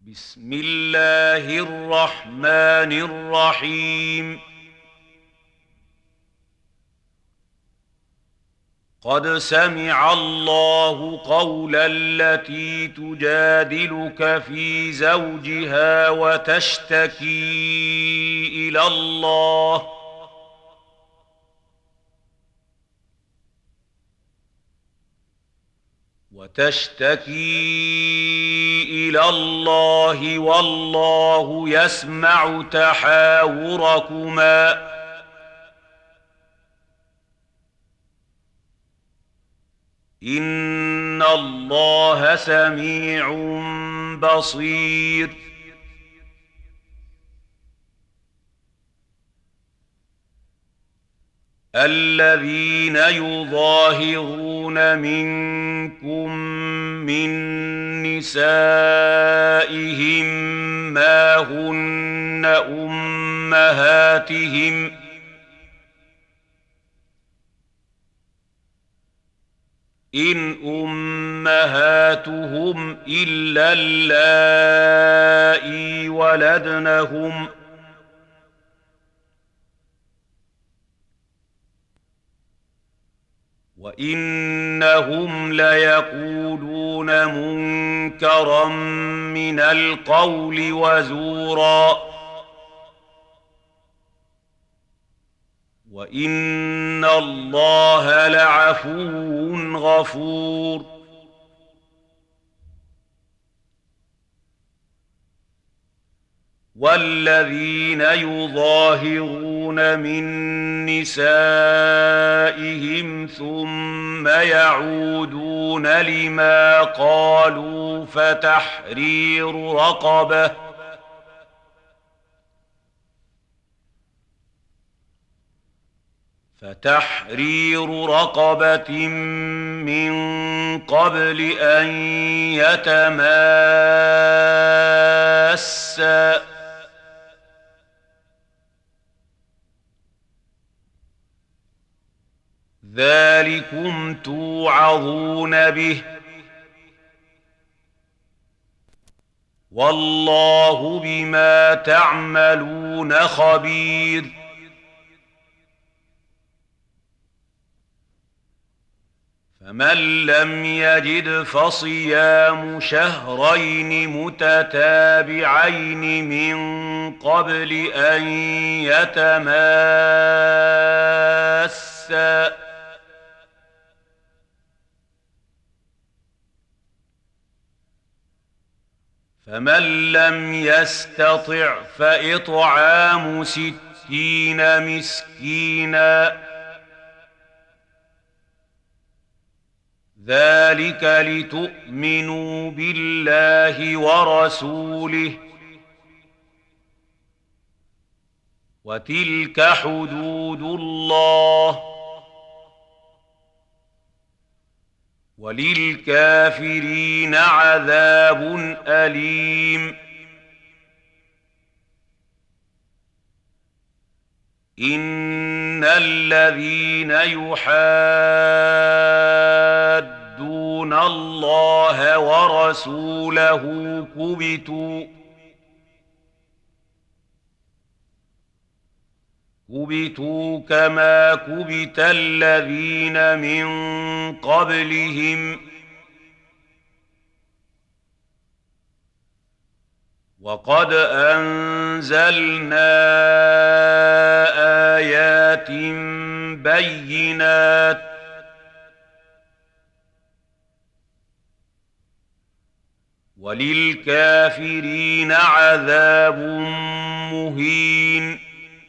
بسم الله الرحمن الرحيم. قد سمع الله قول التي تجادلك في زوجها وتشتكي إلى الله والله يسمع تحاوركما إن الله سميع بصير. الذين يظاهرون منكم من نسائهم ما هن أمهاتهم إن أمهاتهم إلا اللائي ولدنهم وإنهم ليقولون منكرا من القول وزورا وإن الله لعفو غفور. والذين يظاهرون من نسائهم ثم يعودون لما قالوا فتحرير رقبة من قبل أن يتماسا ذلكم توعظون به والله بما تعملون خبير. فمن لم يجد فصيام شهرين متتابعين من قبل أن يتماسا فمن لم يستطع فإطعام 60 مسكينا ذلك لتؤمنوا بالله ورسوله وتلك حدود الله وللكافرين عذاب أليم. إن الذين يحادون الله ورسوله كبتوا كما كبت الذين من قبلهم وقد أنزلنا آيات بينات وللكافرين عذاب مهين.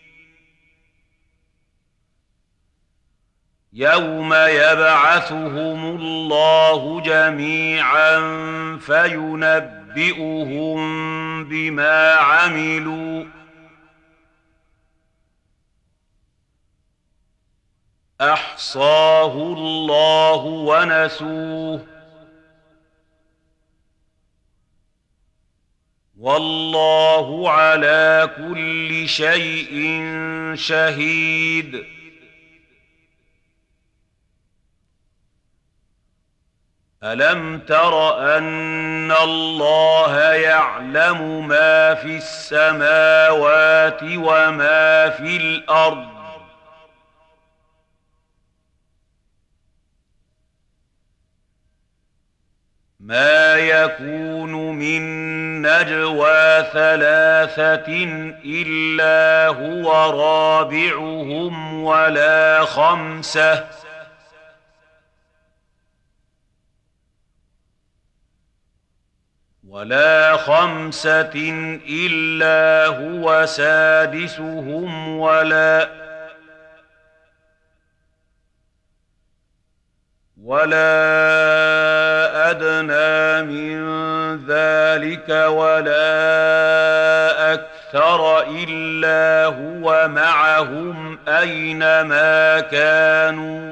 يوم يبعثهم الله جميعا فينبئهم بما عملوا أحصاه الله ونسوه والله على كل شيء شهيد. ألم تر أن الله يعلم ما في السماوات وما في الأرض ما يكون من نجوى ثلاثة إلا هو رابعهم ولا خمسة إلا هو سادسهم ولا أدنى من ذلك ولا أكثر إلا هو معهم أينما كانوا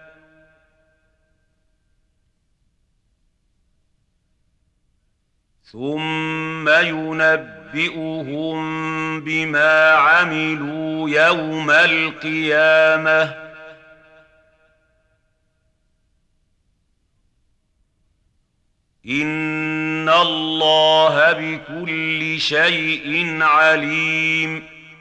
ثم ينبئهم بما عملوا يوم القيامة إن الله بكل شيء عليم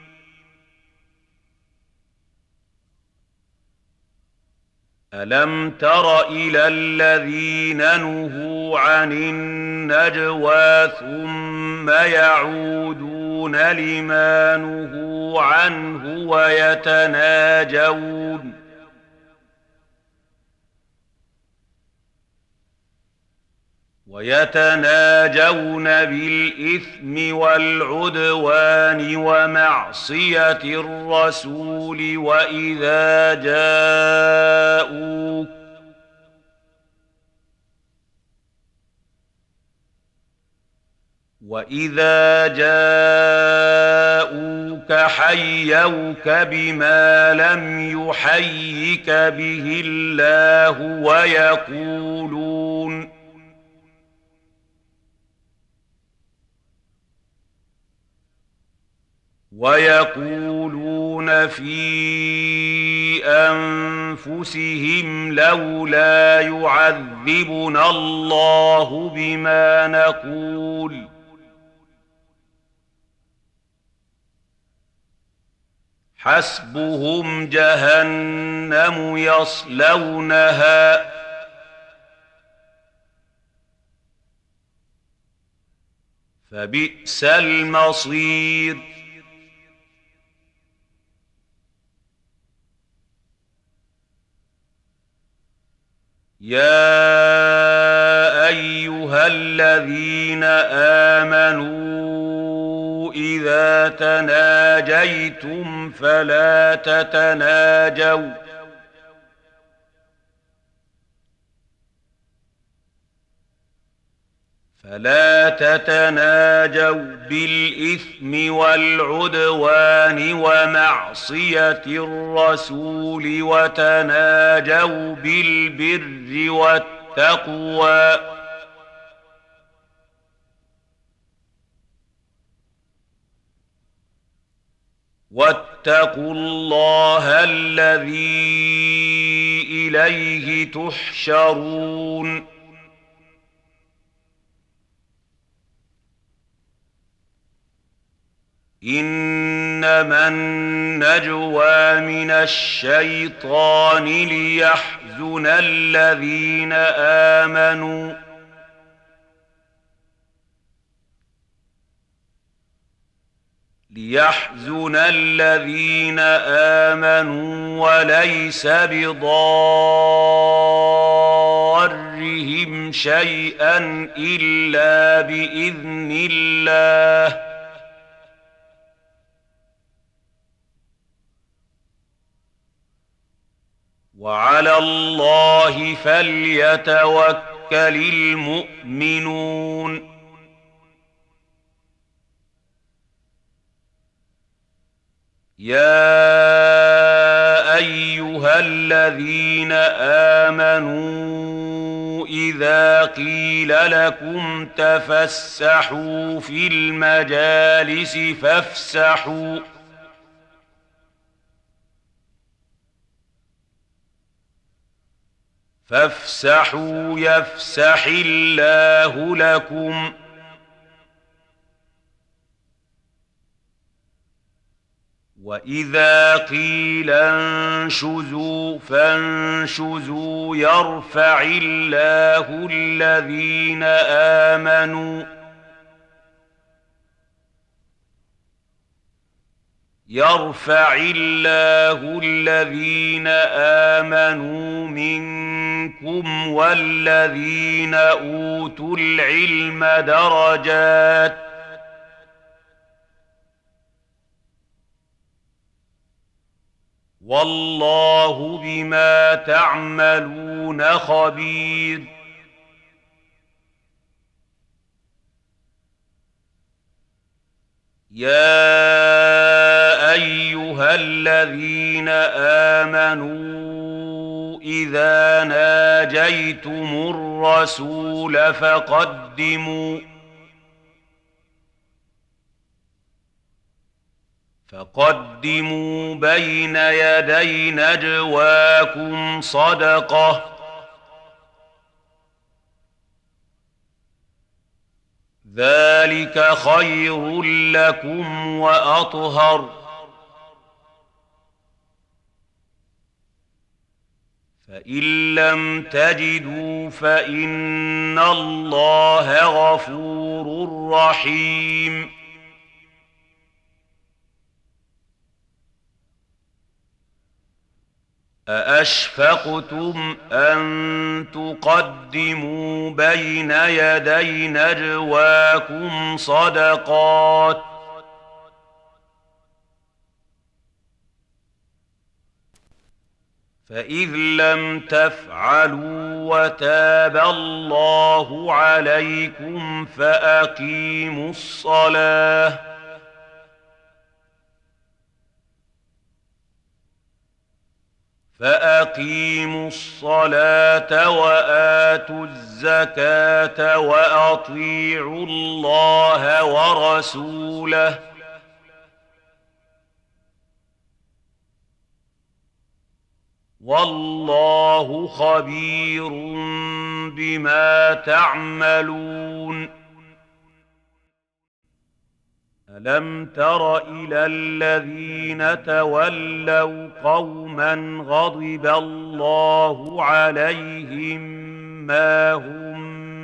ألم تر إلى الذين نهوا عن النجوى ثم يعودون لما نهوا عنه ويتناجون بالإثم والعدوان ومعصية الرسول وإذا جاءوك حيوك بما لم يحيك به الله ويقولون في أنفسهم لولا يعذبنا الله بما نقول حسبهم جهنم يصلونها فبئس المصير يا أيها الذين آمنوا إذا تناجيتم فلا تتناجوا بالإثم والعدوان ومعصية الرسول وتناجوا بالبر والتقوى واتقوا الله الذي إليه تحشرون إنما النجوى من الشيطان ليحزن الذين آمنوا وليس بضارهم شيئا إلا بإذن الله وعلى الله فليتوكل المؤمنون يا أيها الذين آمنوا إذا قيل لكم تفسحوا في المجالس فافسحوا يفسح الله لكم وإذا قيل انشزوا فانشزوا يرفع الله الذين آمنوا منكم والذين أوتوا العلم درجات والله بما تعملون خبير يا أيها الذين آمنوا إذا ناجيتم الرسول فقدموا بين يدي نجواكم صدقة ذلك خير لكم وأطهر فإن لم تجدوا فإن الله غفور رحيم أأشفقتم أن تقدموا بين يدي نجواكم صدقات فإذ لم تفعلوا وتاب الله عليكم فأقيموا الصلاة وآتوا الزكاة وأطيعوا الله ورسوله والله خبير بما تعملون ألم تر إلى الذين تولوا قوما غضب الله عليهم ما هم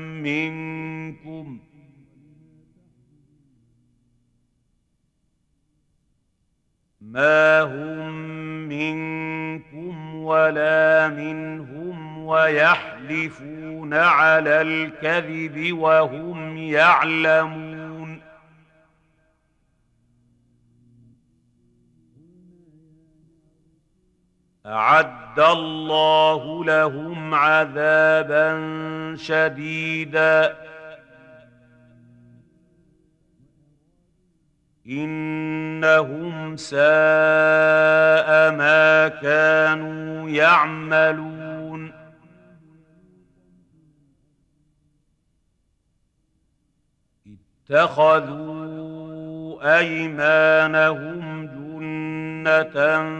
منكم ولا منهم ويحلفون على الكذب وهم يعلمون أعد الله لهم عذابا شديدا إنهم ساء ما كانوا يعملون اتخذوا أيمانهم جنة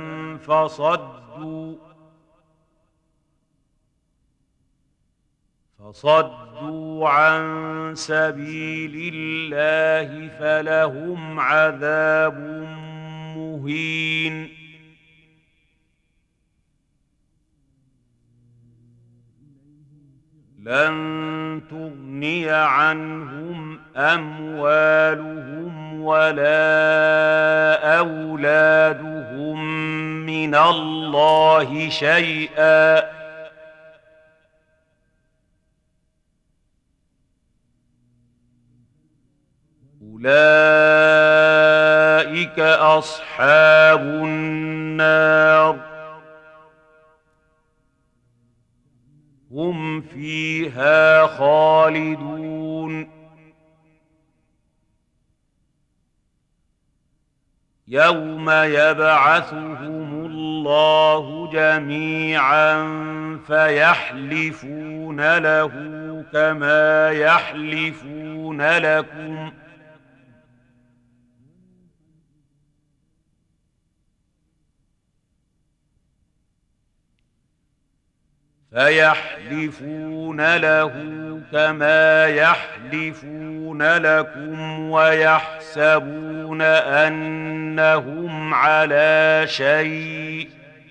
فصدوا عن سبيل الله فلهم عذاب مهين لن تغني عنهم أموالهم ولا أولادهم من الله شيئا أولئك أصحاب النار هم فيها خالدون يوم يبعثهم الله جميعا فيحلفون له كما يحلفون لكم فيحلفون له كما يحلفون لكم ويحسبون أنهم على شيء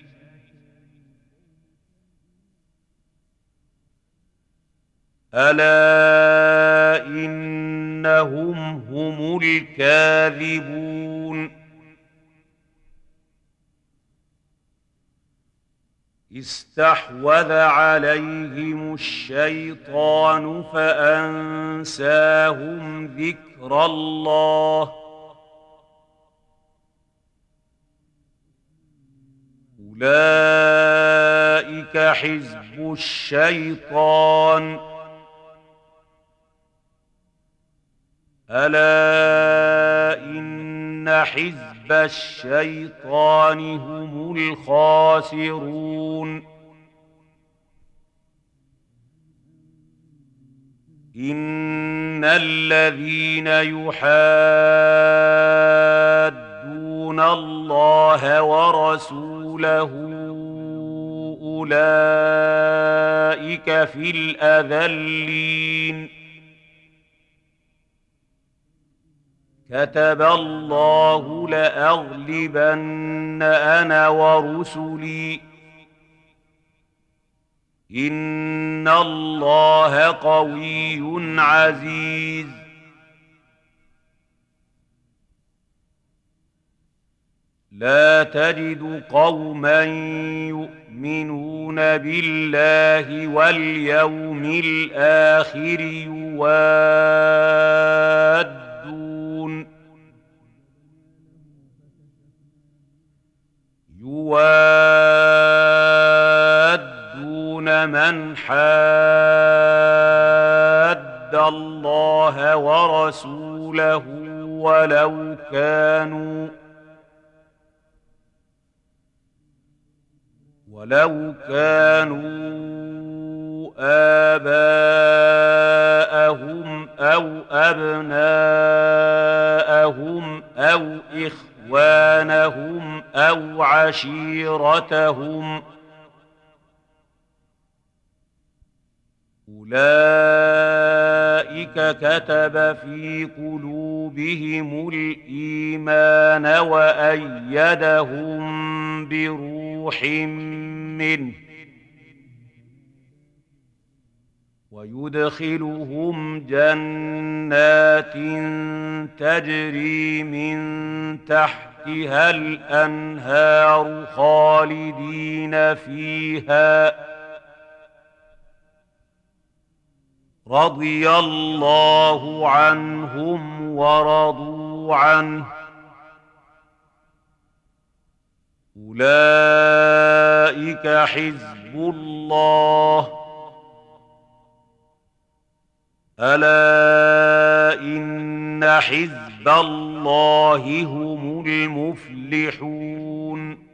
ألا إنهم هم الكاذبون استحوذ عليهم الشيطان فأنساهم ذكر الله أولئك حزب الشيطان ألا إن حزب الشيطان هم الخاسرون إن الذين يحادون الله ورسوله أولئك في الأذلين كتب الله لأغلبن أنا ورسلي إن الله قوي عزيز لا تجد قوما يؤمنون بالله واليوم الآخر يوادون من حاد الله ورسوله ولو كانوا آباءهم أو أبناءهم أو إخوانهم أو عشيرتهم أولئك كتب في قلوبهم الإيمان وأيدهم بروح منه ويدخلهم جنات تجري من تحتها الأنهار خالدين فيها رضي الله عنهم ورضوا عنه أولئك حزب الله ألا إن حزب الله هم المفلحون